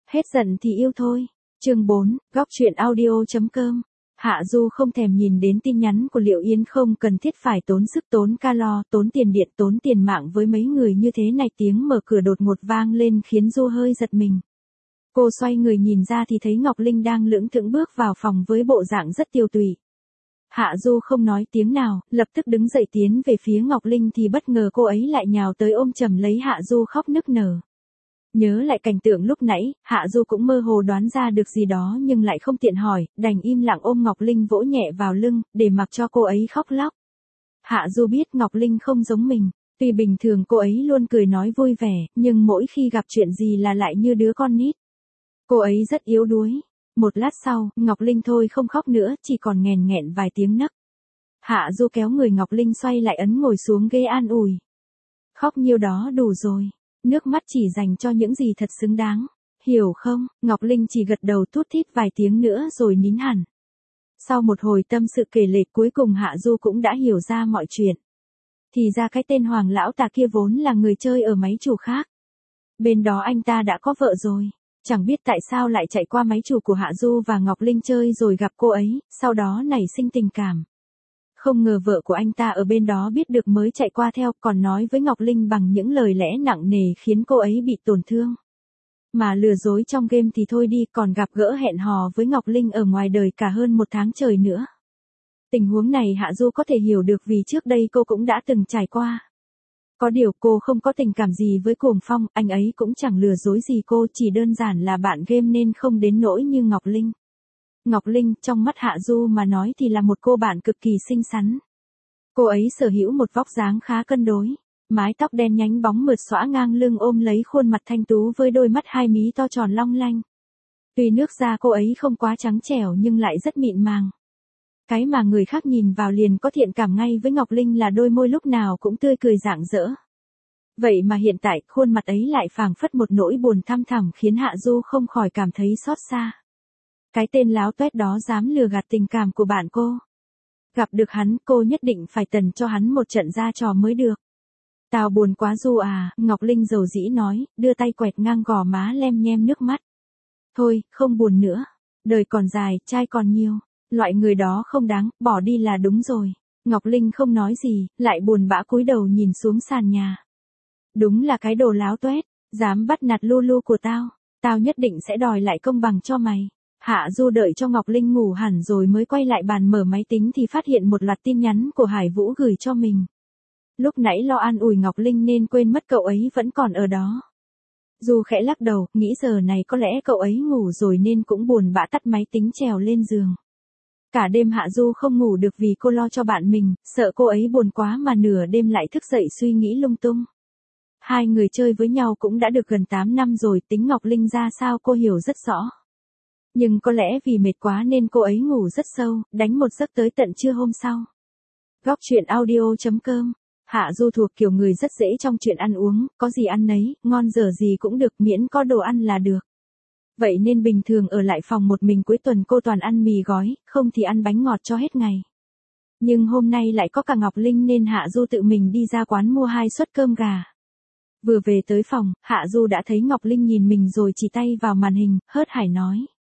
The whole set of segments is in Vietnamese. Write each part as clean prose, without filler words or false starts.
Hết giận thì yêu thôi. Chương 4, góc truyện audio.com. Hạ Du không thèm nhìn đến tin nhắn của Liệu Yến, không cần thiết phải tốn sức tốn calo, tốn tiền điện, tốn tiền mạng với mấy người như thế này. Tiếng mở cửa đột ngột vang lên khiến Du hơi giật mình. Cô xoay người nhìn ra thì thấy Ngọc Linh đang lững thững bước vào phòng với bộ dạng rất tiều tụy. Hạ Du không nói tiếng nào, lập tức đứng dậy tiến về phía Ngọc Linh thì bất ngờ cô ấy lại nhào tới ôm chầm lấy Hạ Du khóc nức nở. Nhớ lại cảnh tượng lúc nãy, Hạ Du cũng mơ hồ đoán ra được gì đó nhưng lại không tiện hỏi, đành im lặng ôm Ngọc Linh vỗ nhẹ vào lưng, để mặc cho cô ấy khóc lóc. Hạ Du biết Ngọc Linh không giống mình, tuy bình thường cô ấy luôn cười nói vui vẻ, nhưng mỗi khi gặp chuyện gì là lại như đứa con nít. Cô ấy rất yếu đuối. Một lát sau, Ngọc Linh thôi không khóc nữa, chỉ còn nghẹn nghẹn vài tiếng nấc. Hạ Du kéo người Ngọc Linh xoay lại ấn ngồi xuống ghế an ủi. Khóc nhiêu đó đủ rồi. Nước mắt chỉ dành cho những gì thật xứng đáng. Hiểu không? Ngọc Linh chỉ gật đầu tút thít vài tiếng nữa rồi nín hẳn. Sau một hồi tâm sự kể lể cuối cùng Hạ Du cũng đã hiểu ra mọi chuyện. Thì ra cái tên Hoàng lão tà kia vốn là người chơi ở máy chủ khác. Bên đó anh ta đã có vợ rồi. Chẳng biết tại sao lại chạy qua máy chủ của Hạ Du và Ngọc Linh chơi rồi gặp cô ấy, sau đó nảy sinh tình cảm. Không ngờ vợ của anh ta ở bên đó biết được mới chạy qua theo, còn nói với Ngọc Linh bằng những lời lẽ nặng nề khiến cô ấy bị tổn thương. Mà lừa dối trong game thì thôi đi, còn gặp gỡ hẹn hò với Ngọc Linh ở ngoài đời cả hơn 1 tháng trời nữa. Tình huống này Hạ Du có thể hiểu được vì trước đây cô cũng đã từng trải qua. Có điều cô không có tình cảm gì với Cuồng Phong, anh ấy cũng chẳng lừa dối gì cô, chỉ đơn giản là bạn game nên không đến nỗi như Ngọc Linh. Ngọc Linh, trong mắt Hạ Du mà nói thì là một cô bạn cực kỳ xinh xắn. Cô ấy sở hữu một vóc dáng khá cân đối, mái tóc đen nhánh bóng mượt xõa ngang lưng ôm lấy khuôn mặt thanh tú với đôi mắt hai mí to tròn long lanh. Tuy nước da cô ấy không quá trắng trẻo nhưng lại rất mịn màng. Cái mà người khác nhìn vào liền có thiện cảm ngay với Ngọc Linh là đôi môi lúc nào cũng tươi cười rạng rỡ. Vậy mà hiện tại khuôn mặt ấy lại phảng phất một nỗi buồn thăm thẳm khiến Hạ Du không khỏi cảm thấy xót xa. Cái tên láo tuét đó dám lừa gạt tình cảm của bạn cô. Gặp được hắn cô nhất định phải tần cho hắn một trận ra trò mới được. Tao buồn quá Du à, Ngọc Linh dầu dĩ nói, đưa tay quẹt ngang gò má lem nhem nước mắt. Thôi, không buồn nữa. Đời còn dài, trai còn nhiều. Loại người đó không đáng, bỏ đi là đúng rồi. Ngọc Linh không nói gì, lại buồn bã cúi đầu nhìn xuống sàn nhà. Đúng là cái đồ láo tuét, dám bắt nạt Lulu của tao. Tao nhất định sẽ đòi lại công bằng cho mày. Hạ Du đợi cho Ngọc Linh ngủ hẳn rồi mới quay lại bàn mở máy tính thì phát hiện một loạt tin nhắn của Hải Vũ gửi cho mình. Lúc nãy lo an ủi Ngọc Linh nên quên mất cậu ấy vẫn còn ở đó. Du khẽ lắc đầu, nghĩ giờ này có lẽ cậu ấy ngủ rồi nên cũng buồn bã tắt máy tính trèo lên giường. Cả đêm Hạ Du không ngủ được vì cô lo cho bạn mình, sợ cô ấy buồn quá mà nửa đêm lại thức dậy suy nghĩ lung tung. Hai người chơi với nhau cũng đã được gần 8 năm rồi, tính Ngọc Linh ra sao cô hiểu rất rõ. Nhưng có lẽ vì mệt quá nên cô ấy ngủ rất sâu, đánh một giấc tới tận trưa hôm sau. Góc truyện audio.com. Hạ Du thuộc kiểu người rất dễ trong chuyện ăn uống, có gì ăn nấy, ngon dở gì cũng được miễn có đồ ăn là được. Vậy nên bình thường ở lại phòng một mình cuối tuần cô toàn ăn mì gói, không thì ăn bánh ngọt cho hết ngày. Nhưng hôm nay lại có cả Ngọc Linh nên Hạ Du tự mình đi ra quán mua 2 suất cơm gà. Vừa về tới phòng, Hạ Du đã thấy Ngọc Linh nhìn mình rồi chỉ tay vào màn hình, hớt hải nói.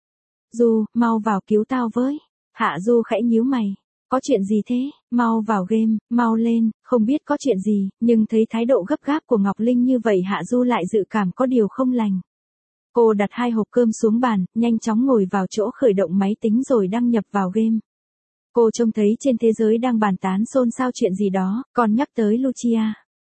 Du, mau vào cứu tao với. Hạ Du khẽ nhíu mày. Có chuyện gì thế? Mau vào game, mau lên, không biết có chuyện gì, nhưng thấy thái độ gấp gáp của Ngọc Linh như vậy Hạ Du lại dự cảm có điều không lành. Cô đặt 2 hộp cơm xuống bàn, nhanh chóng ngồi vào chỗ khởi động máy tính rồi đăng nhập vào game. Cô trông thấy trên thế giới đang bàn tán xôn xao chuyện gì đó, còn nhắc tới Lucia.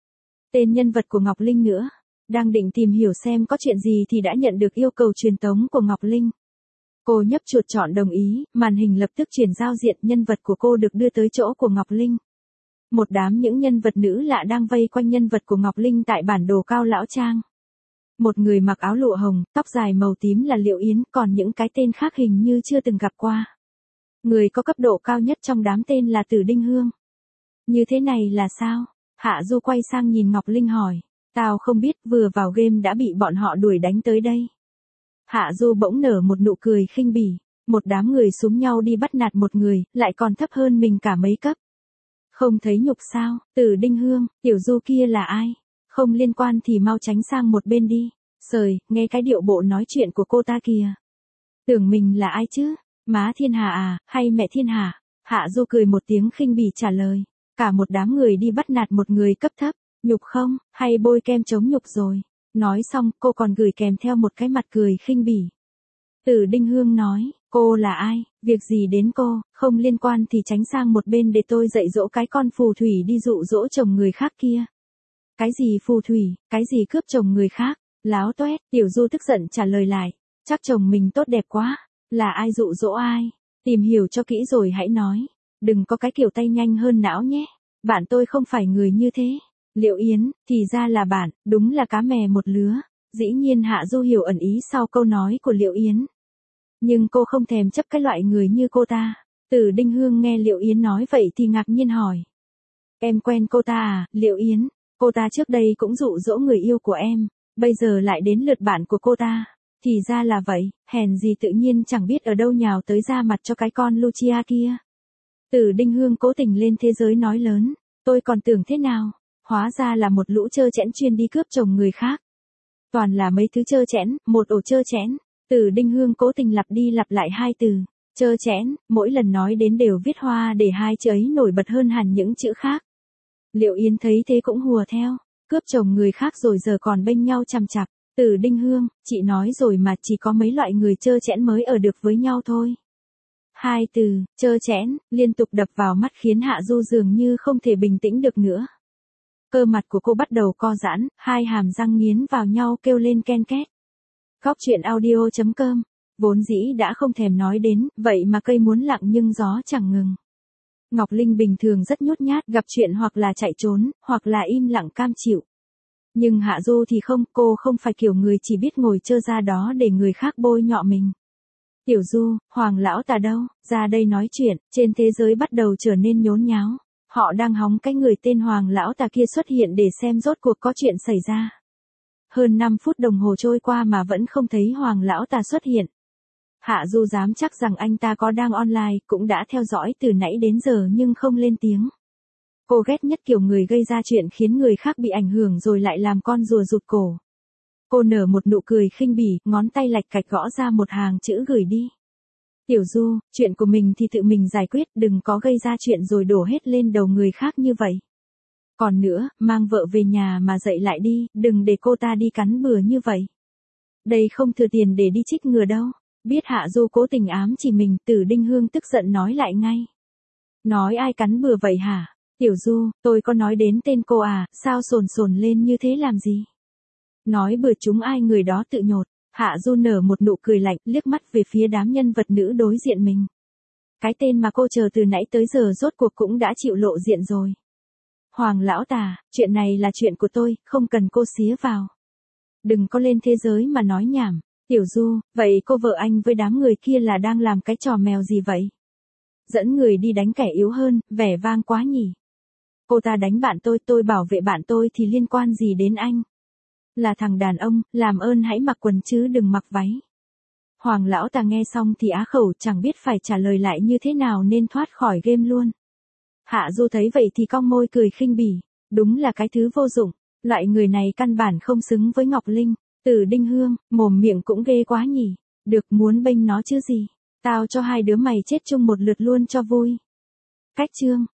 Tên nhân vật của Ngọc Linh nữa. Đang định tìm hiểu xem có chuyện gì thì đã nhận được yêu cầu truyền tống của Ngọc Linh. Cô nhấp chuột chọn đồng ý, màn hình lập tức chuyển giao diện nhân vật của cô được đưa tới chỗ của Ngọc Linh. Một đám những nhân vật nữ lạ đang vây quanh nhân vật của Ngọc Linh tại bản đồ cao lão trang. Một người mặc áo lụa hồng, tóc dài màu tím là Liệu Yến, còn những cái tên khác hình như chưa từng gặp qua. Người có cấp độ cao nhất trong đám tên là Tử Đinh Hương. Như thế này là sao? Hạ Du quay sang nhìn Ngọc Linh hỏi. Tao không biết, vừa vào game đã bị bọn họ đuổi đánh tới đây. Hạ Du bỗng nở một nụ cười khinh bỉ. Một đám người xúm nhau đi bắt nạt một người, lại còn thấp hơn mình cả mấy cấp. Không thấy nhục sao? Tử Đinh Hương, tiểu Du kia là ai? Không liên quan thì mau tránh sang một bên đi. Sời, nghe cái điệu bộ nói chuyện của cô ta kìa. Tưởng mình là ai chứ? Má thiên hạ à, hay mẹ thiên hạ? Hạ Du cười một tiếng khinh bỉ trả lời. Cả một đám người đi bắt nạt một người cấp thấp, nhục không, hay bôi kem chống nhục rồi. Nói xong, cô còn gửi kèm theo một cái mặt cười khinh bỉ. Tử Đinh Hương nói, cô là ai, việc gì đến cô, không liên quan thì tránh sang một bên để tôi dạy dỗ cái con phù thủy đi dụ dỗ chồng người khác kia. Cái gì phù thủy, cái gì cướp chồng người khác, láo toét, Tiểu Du tức giận trả lời lại, chắc chồng mình tốt đẹp quá, là ai dụ dỗ ai, tìm hiểu cho kỹ rồi hãy nói, đừng có cái kiểu tay nhanh hơn não nhé, bạn tôi không phải người như thế. Liệu Yến, thì ra là bạn, đúng là cá mè một lứa. Dĩ nhiên Hạ Du hiểu ẩn ý sau câu nói của Liệu Yến. Nhưng cô không thèm chấp cái loại người như cô ta. Tử Đinh Hương nghe Liệu Yến nói vậy thì ngạc nhiên hỏi. Em quen cô ta à, Liệu Yến? Cô ta trước đây cũng dụ dỗ người yêu của em, bây giờ lại đến lượt bạn của cô ta. Thì ra là vậy, hèn gì tự nhiên chẳng biết ở đâu nhào tới ra mặt cho cái con Lucia kia. Tử Đinh Hương cố tình lên thế giới nói lớn, tôi còn tưởng thế nào, hóa ra là một lũ trơ trẽn chuyên đi cướp chồng người khác. Toàn là mấy thứ trơ trẽn, một ổ trơ trẽn. Tử Đinh Hương cố tình lặp đi lặp lại hai từ, trơ trẽn, mỗi lần nói đến đều viết hoa để hai chữ ấy nổi bật hơn hẳn những chữ khác. Liệu Yến thấy thế cũng hùa theo, cướp chồng người khác rồi giờ còn bênh nhau chằm chặp. Tử Đinh Hương, chị nói rồi mà chỉ có mấy loại người trơ trẽn mới ở được với nhau thôi. Hai từ, trơ trẽn, liên tục đập vào mắt khiến Hạ Du dường như không thể bình tĩnh được nữa. Cơ mặt của cô bắt đầu co giãn, hai hàm răng nghiến vào nhau kêu lên ken két. Góc truyện audio.com, vốn dĩ đã không thèm nói đến, vậy mà cây muốn lặng nhưng gió chẳng ngừng. Ngọc Linh bình thường rất nhút nhát, gặp chuyện hoặc là chạy trốn, hoặc là im lặng cam chịu. Nhưng Hạ Du thì không, cô không phải kiểu người chỉ biết ngồi trơ ra đó để người khác bôi nhọ mình. Tiểu Du, Hoàng lão ta đâu, ra đây nói chuyện, trên thế giới bắt đầu trở nên nhốn nháo. Họ đang hóng cái người tên Hoàng lão ta kia xuất hiện để xem rốt cuộc có chuyện xảy ra. Hơn 5 phút đồng hồ trôi qua mà vẫn không thấy Hoàng lão ta xuất hiện. Hạ Du dám chắc rằng anh ta có đang online, cũng đã theo dõi từ nãy đến giờ nhưng không lên tiếng. Cô ghét nhất kiểu người gây ra chuyện khiến người khác bị ảnh hưởng rồi lại làm con rùa rụt cổ. Cô nở một nụ cười khinh bỉ, ngón tay lạch cạch gõ ra một hàng chữ gửi đi. Tiểu Du, chuyện của mình thì tự mình giải quyết, đừng có gây ra chuyện rồi đổ hết lên đầu người khác như vậy. Còn nữa, mang vợ về nhà mà dạy lại đi, đừng để cô ta đi cắn bừa như vậy. Đây không thừa tiền để đi trích ngừa đâu. Biết Hạ Du cố tình ám chỉ mình, Tử Đinh Hương tức giận nói lại ngay. Nói ai cắn bừa vậy hả? Tiểu Du, tôi có nói đến tên cô à, sao sồn sồn lên như thế làm gì? Nói bừa chúng ai người đó tự nhột. Hạ Du nở một nụ cười lạnh, liếc mắt về phía đám nhân vật nữ đối diện mình. Cái tên mà cô chờ từ nãy tới giờ rốt cuộc cũng đã chịu lộ diện rồi. Hoàng lão tà, chuyện này là chuyện của tôi, không cần cô xía vào. Đừng có lên thế giới mà nói nhảm. Tiểu Du, vậy cô vợ anh với đám người kia là đang làm cái trò mèo gì vậy? Dẫn người đi đánh kẻ yếu hơn, vẻ vang quá nhỉ. Cô ta đánh bạn tôi bảo vệ bạn tôi thì liên quan gì đến anh? Là thằng đàn ông, làm ơn hãy mặc quần chứ đừng mặc váy. Hoàng lão ta nghe xong thì á khẩu chẳng biết phải trả lời lại như thế nào nên thoát khỏi game luôn. Hạ Du thấy vậy thì cong môi cười khinh bỉ, đúng là cái thứ vô dụng, loại người này căn bản không xứng với Ngọc Linh. Tử Đinh Hương, mồm miệng cũng ghê quá nhỉ, được muốn bênh nó chứ gì, tao cho hai đứa mày chết chung một lượt luôn cho vui. Cách chương.